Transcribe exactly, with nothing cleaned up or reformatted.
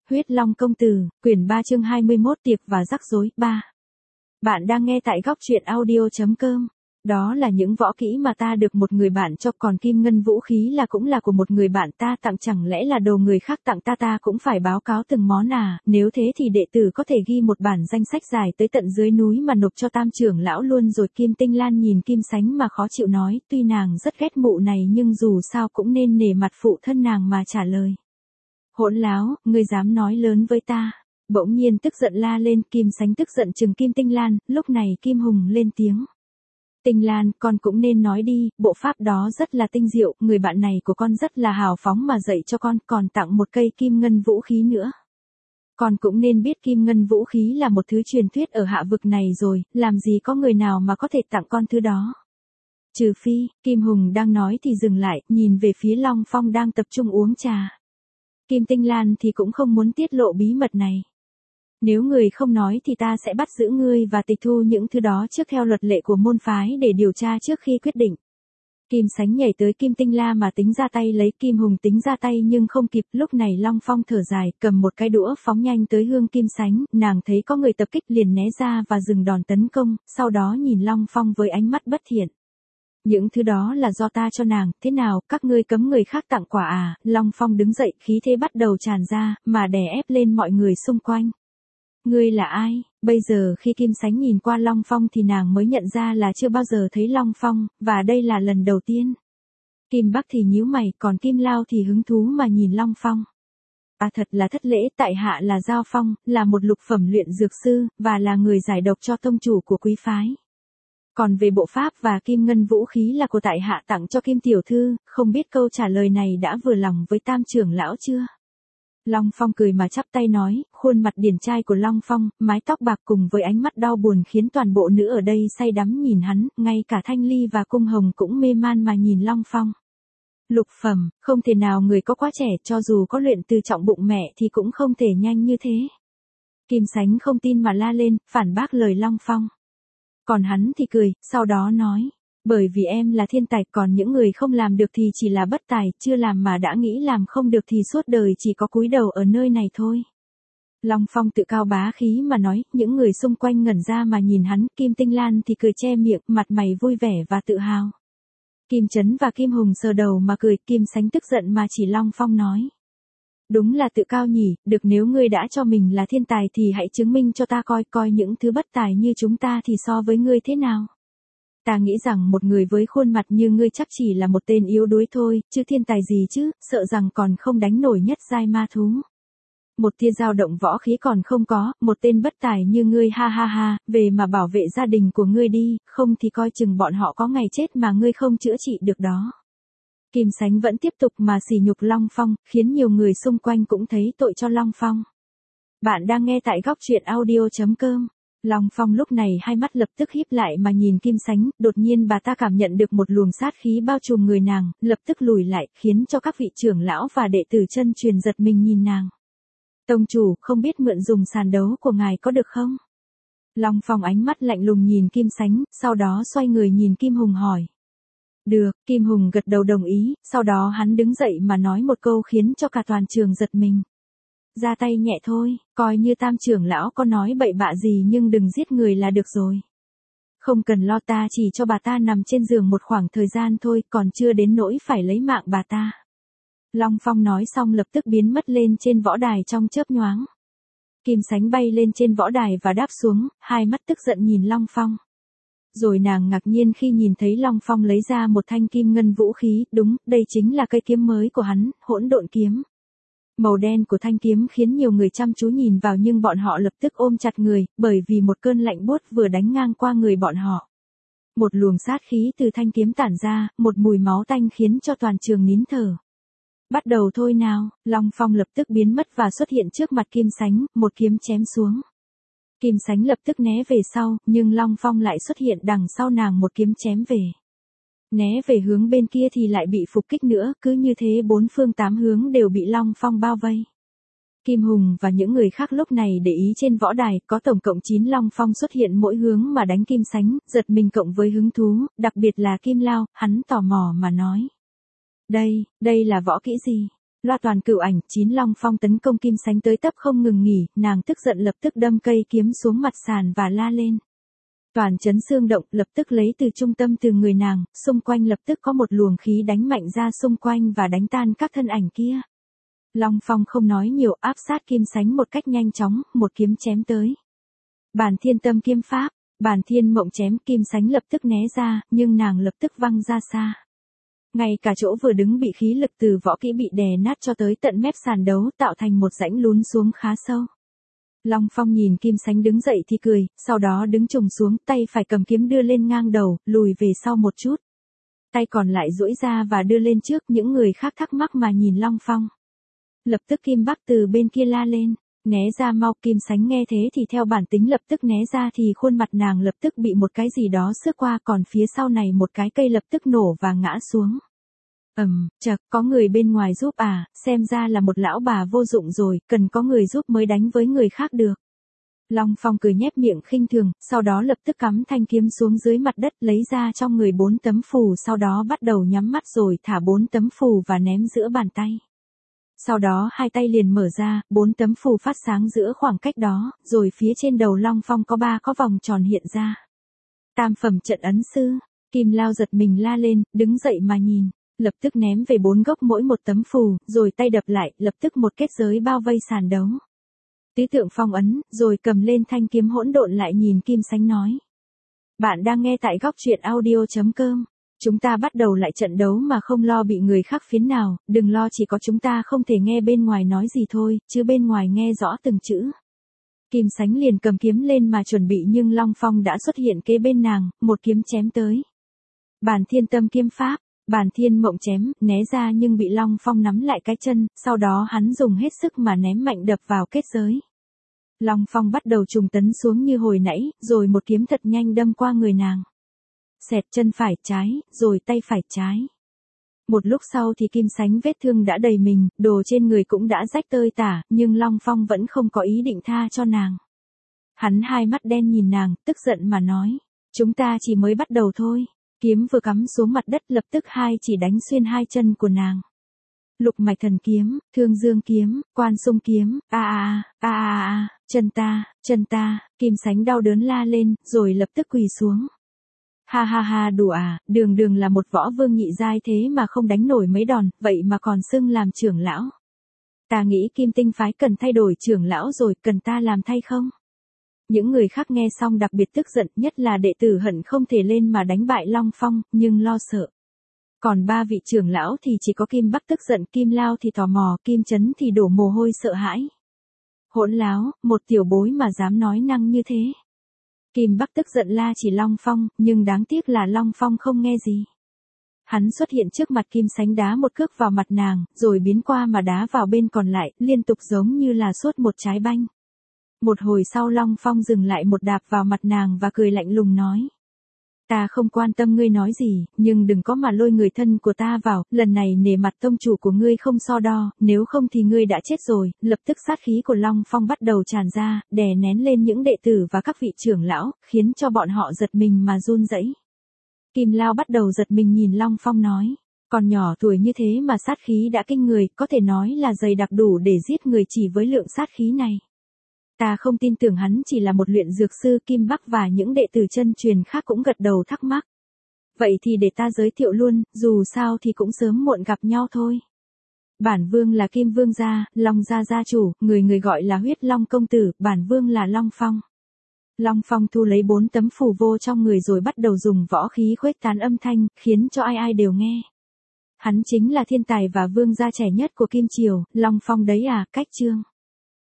Huyết Long Công Tử, quyển ba chương hai mươi mốt tiệc và rắc rối, ba. Bạn đang nghe tại góc truyện audio chấm com. Đó là những võ kỹ mà ta được một người bạn cho, còn kim ngân vũ khí là cũng là của một người bạn ta tặng, chẳng lẽ là đồ người khác tặng ta ta cũng phải báo cáo từng món à, nếu thế thì đệ tử có thể ghi một bản danh sách dài tới tận dưới núi mà nộp cho tam trưởng lão luôn rồi. Kim Tinh Lan nhìn Kim Sánh mà khó chịu nói, tuy nàng rất ghét mụ này nhưng dù sao cũng nên nể mặt phụ thân nàng mà trả lời. Hỗn láo, ngươi dám nói lớn với ta. Bỗng nhiên tức giận la lên. Kim Sánh tức giận trừng Kim Tinh Lan, lúc này Kim Hùng lên tiếng. Tinh Lan, con cũng nên nói đi, bộ pháp đó rất là tinh diệu, người bạn này của con rất là hào phóng mà dạy cho con, còn tặng một cây kim ngân vũ khí nữa. Con cũng nên biết kim ngân vũ khí là một thứ truyền thuyết ở hạ vực này rồi, làm gì có người nào mà có thể tặng con thứ đó. Trừ phi, Kim Hùng đang nói thì dừng lại, nhìn về phía Long Phong đang tập trung uống trà. Kim Tinh Lan thì cũng không muốn tiết lộ bí mật này. Nếu người không nói thì ta sẽ bắt giữ ngươi và tịch thu những thứ đó trước theo luật lệ của môn phái để điều tra trước khi quyết định. Kim Sánh nhảy tới Kim Tinh La mà tính ra tay lấy. Kim Hùng tính ra tay nhưng không kịp, lúc này Long Phong thở dài, cầm một cái đũa phóng nhanh tới hương Kim Sánh, nàng thấy có người tập kích liền né ra và dừng đòn tấn công, sau đó nhìn Long Phong với ánh mắt bất thiện. Những thứ đó là do ta cho nàng, thế nào, các ngươi cấm người khác tặng quà à? Long Phong đứng dậy, khí thế bắt đầu tràn ra, mà đè ép lên mọi người xung quanh. Ngươi là ai? Bây giờ khi Kim Sánh nhìn qua Long Phong thì nàng mới nhận ra là chưa bao giờ thấy Long Phong, và đây là lần đầu tiên. Kim Bắc thì nhíu mày, còn Kim Lao thì hứng thú mà nhìn Long Phong. À, thật là thất lễ, tại hạ là Giao Phong, là một lục phẩm luyện dược sư, và là người giải độc cho tông chủ của quý phái. Còn về bộ pháp và kim ngân vũ khí là của tại hạ tặng cho Kim tiểu thư, không biết câu trả lời này đã vừa lòng với tam trưởng lão chưa? Long Phong cười mà chắp tay nói, khuôn mặt điển trai của Long Phong, mái tóc bạc cùng với ánh mắt đau buồn khiến toàn bộ nữ ở đây say đắm nhìn hắn, ngay cả Thanh Ly và Cung Hồng cũng mê man mà nhìn Long Phong. Lục phẩm, không thể nào người có quá trẻ, cho dù có luyện từ trọng bụng mẹ thì cũng không thể nhanh như thế. Kim Sánh không tin mà la lên, phản bác lời Long Phong. Còn hắn thì cười, sau đó nói, bởi vì em là thiên tài, còn những người không làm được thì chỉ là bất tài, chưa làm mà đã nghĩ làm không được thì suốt đời chỉ có cúi đầu ở nơi này thôi. Long Phong tự cao bá khí mà nói, những người xung quanh ngẩn ra mà nhìn hắn. Kim Tinh Lan thì cười che miệng, mặt mày vui vẻ và tự hào. Kim Chấn và Kim Hùng sờ đầu mà cười. Kim Sánh tức giận mà chỉ Long Phong nói. Đúng là tự cao nhỉ, được, nếu ngươi đã cho mình là thiên tài thì hãy chứng minh cho ta coi, coi những thứ bất tài như chúng ta thì so với ngươi thế nào. Ta nghĩ rằng một người với khuôn mặt như ngươi chắc chỉ là một tên yếu đuối thôi, chứ thiên tài gì chứ, sợ rằng còn không đánh nổi nhất giai ma thú. Một tia dao động võ khí còn không có, một tên bất tài như ngươi, ha ha ha, về mà bảo vệ gia đình của ngươi đi, không thì coi chừng bọn họ có ngày chết mà ngươi không chữa trị được đó. Kim Sánh vẫn tiếp tục mà sỉ nhục Long Phong, khiến nhiều người xung quanh cũng thấy tội cho Long Phong. Bạn đang nghe tại góc truyện audio chấm com. Long Phong lúc này hai mắt lập tức híp lại mà nhìn Kim Sánh, đột nhiên bà ta cảm nhận được một luồng sát khí bao trùm người nàng, lập tức lùi lại, khiến cho các vị trưởng lão và đệ tử chân truyền giật mình nhìn nàng. Tông chủ, không biết mượn dùng sàn đấu của ngài có được không? Long Phong ánh mắt lạnh lùng nhìn Kim Sánh, sau đó xoay người nhìn Kim Hùng hỏi. Được, Kim Hùng gật đầu đồng ý, sau đó hắn đứng dậy mà nói một câu khiến cho cả toàn trường giật mình. Ra tay nhẹ thôi, coi như tam trưởng lão có nói bậy bạ gì nhưng đừng giết người là được rồi. Không cần lo, ta chỉ cho bà ta nằm trên giường một khoảng thời gian thôi, còn chưa đến nỗi phải lấy mạng bà ta. Long Phong nói xong lập tức biến mất lên trên võ đài trong chớp nhoáng. Kim Sánh bay lên trên võ đài và đáp xuống, hai mắt tức giận nhìn Long Phong. Rồi nàng ngạc nhiên khi nhìn thấy Long Phong lấy ra một thanh kim ngân vũ khí, đúng, đây chính là cây kiếm mới của hắn, Hỗn Độn Kiếm. Màu đen của thanh kiếm khiến nhiều người chăm chú nhìn vào nhưng bọn họ lập tức ôm chặt người, bởi vì một cơn lạnh buốt vừa đánh ngang qua người bọn họ. Một luồng sát khí từ thanh kiếm tản ra, một mùi máu tanh khiến cho toàn trường nín thở. Bắt đầu thôi nào, Long Phong lập tức biến mất và xuất hiện trước mặt Kim Sánh, một kiếm chém xuống. Kim Sánh lập tức né về sau, nhưng Long Phong lại xuất hiện đằng sau nàng một kiếm chém về. Né về hướng bên kia thì lại bị phục kích nữa, cứ như thế bốn phương tám hướng đều bị Long Phong bao vây. Kim Hùng và những người khác lúc này để ý trên võ đài, có tổng cộng chín Long Phong xuất hiện mỗi hướng mà đánh Kim Sánh, giật mình cộng với hứng thú, đặc biệt là Kim Lao, hắn tò mò mà nói. Đây, đây là võ kỹ gì? Loa toàn cửu ảnh, chín Long Phong tấn công Kim Sánh tới tấp không ngừng nghỉ, nàng tức giận lập tức đâm cây kiếm xuống mặt sàn và la lên. Toàn chấn xương động, lập tức lấy từ trung tâm từ người nàng, xung quanh lập tức có một luồng khí đánh mạnh ra xung quanh và đánh tan các thân ảnh kia. Long Phong không nói nhiều, áp sát Kim Sánh một cách nhanh chóng, một kiếm chém tới. Bản Thiên Tâm kiếm pháp, Bản Thiên Mộng chém, Kim Sánh lập tức né ra, nhưng nàng lập tức văng ra xa. Ngay cả chỗ vừa đứng bị khí lực từ võ kỹ bị đè nát cho tới tận mép sàn đấu, tạo thành một rãnh lún xuống khá sâu. Long Phong nhìn Kim Sánh đứng dậy thì cười, sau đó đứng trùng xuống, tay phải cầm kiếm đưa lên ngang đầu, lùi về sau một chút. Tay còn lại duỗi ra và đưa lên trước, những người khác thắc mắc mà nhìn Long Phong. Lập tức Kim Bắc từ bên kia la lên, né ra mau. Kim Sánh nghe thế thì theo bản tính lập tức né ra thì khuôn mặt nàng lập tức bị một cái gì đó xước qua, còn phía sau này một cái cây lập tức nổ và ngã xuống. Ầm, um, chậc, có người bên ngoài giúp à, xem ra là một lão bà vô dụng rồi, cần có người giúp mới đánh với người khác được. Long Phong cười nhếch miệng khinh thường, sau đó lập tức cắm thanh kiếm xuống dưới mặt đất, lấy ra trong người bốn tấm phù, sau đó bắt đầu nhắm mắt rồi thả bốn tấm phù và ném giữa bàn tay. Sau đó hai tay liền mở ra, bốn tấm phù phát sáng giữa khoảng cách đó, rồi phía trên đầu Long Phong có ba có vòng tròn hiện ra. Tam phẩm trận ấn sư, Kim Lao giật mình la lên, đứng dậy mà nhìn, lập tức ném về bốn góc mỗi một tấm phù, rồi tay đập lại, lập tức một kết giới bao vây sàn đấu. Tứ tượng phong ấn, rồi cầm lên thanh kiếm hỗn độn lại nhìn Kim Sánh nói. Bạn đang nghe tại góc truyện audio chấm com. Chúng ta bắt đầu lại trận đấu mà không lo bị người khác phiến nào, đừng lo, chỉ có chúng ta không thể nghe bên ngoài nói gì thôi, chứ bên ngoài nghe rõ từng chữ. Kim Sánh liền cầm kiếm lên mà chuẩn bị, nhưng Long Phong đã xuất hiện kế bên nàng, một kiếm chém tới. Bản Thiên Tâm kiếm pháp, Bản Thiên Mộng chém, né ra nhưng bị Long Phong nắm lại cái chân, sau đó hắn dùng hết sức mà ném mạnh đập vào kết giới. Long Phong bắt đầu trùng tấn xuống như hồi nãy, rồi một kiếm thật nhanh đâm qua người nàng. Xẹt chân phải trái, rồi tay phải trái. Một lúc sau thì Kim Sánh vết thương đã đầy mình, đồ trên người cũng đã rách tơi tả, nhưng Long Phong vẫn không có ý định tha cho nàng. Hắn hai mắt đen nhìn nàng, tức giận mà nói, chúng ta chỉ mới bắt đầu thôi. Kiếm vừa cắm xuống mặt đất, lập tức hai chỉ đánh xuyên hai chân của nàng. Lục mạch thần kiếm, Thương Dương kiếm, Quan Xung kiếm, a a a a a, chân ta, chân ta. Kim Sánh đau đớn la lên, rồi lập tức quỳ xuống. Ha ha ha, đùa à, đường đường là một võ vương nhị giai thế mà không đánh nổi mấy đòn, vậy mà còn xưng làm trưởng lão. Ta nghĩ Kim Tinh phái cần thay đổi trưởng lão rồi, cần ta làm thay không? Những người khác nghe xong đặc biệt tức giận, nhất là đệ tử hận không thể lên mà đánh bại Long Phong, nhưng lo sợ. Còn ba vị trưởng lão thì chỉ có Kim Bắc tức giận, Kim Lao thì tò mò, Kim Chấn thì đổ mồ hôi sợ hãi. Hỗn láo, một tiểu bối mà dám nói năng như thế. Kim Bắc tức giận la chỉ Long Phong, nhưng đáng tiếc là Long Phong không nghe gì. Hắn xuất hiện trước mặt Kim Sánh đá một cước vào mặt nàng, rồi biến qua mà đá vào bên còn lại, liên tục giống như là sốt một trái banh. Một hồi sau Long Phong dừng lại một đạp vào mặt nàng và cười lạnh lùng nói. Ta không quan tâm ngươi nói gì, nhưng đừng có mà lôi người thân của ta vào, lần này nể mặt tông chủ của ngươi không so đo, nếu không thì ngươi đã chết rồi. Lập tức sát khí của Long Phong bắt đầu tràn ra, đè nén lên những đệ tử và các vị trưởng lão, khiến cho bọn họ giật mình mà run rẩy. Kim Lao bắt đầu giật mình nhìn Long Phong nói, còn nhỏ tuổi như thế mà sát khí đã kinh người, có thể nói là dày đặc đủ để giết người chỉ với lượng sát khí này. Ta không tin tưởng hắn chỉ là một luyện dược sư. Kim Bắc và những đệ tử chân truyền khác cũng gật đầu thắc mắc. Vậy thì để ta giới thiệu luôn, dù sao thì cũng sớm muộn gặp nhau thôi. Bản vương là Kim Vương gia, Long gia gia chủ, người người gọi là Huyết Long công tử, bản vương là Long Phong. Long Phong thu lấy bốn tấm phù vô trong người rồi bắt đầu dùng võ khí khuếch tán âm thanh, khiến cho ai ai đều nghe. Hắn chính là thiên tài và vương gia trẻ nhất của Kim Triều, Long Phong đấy à, cách chương.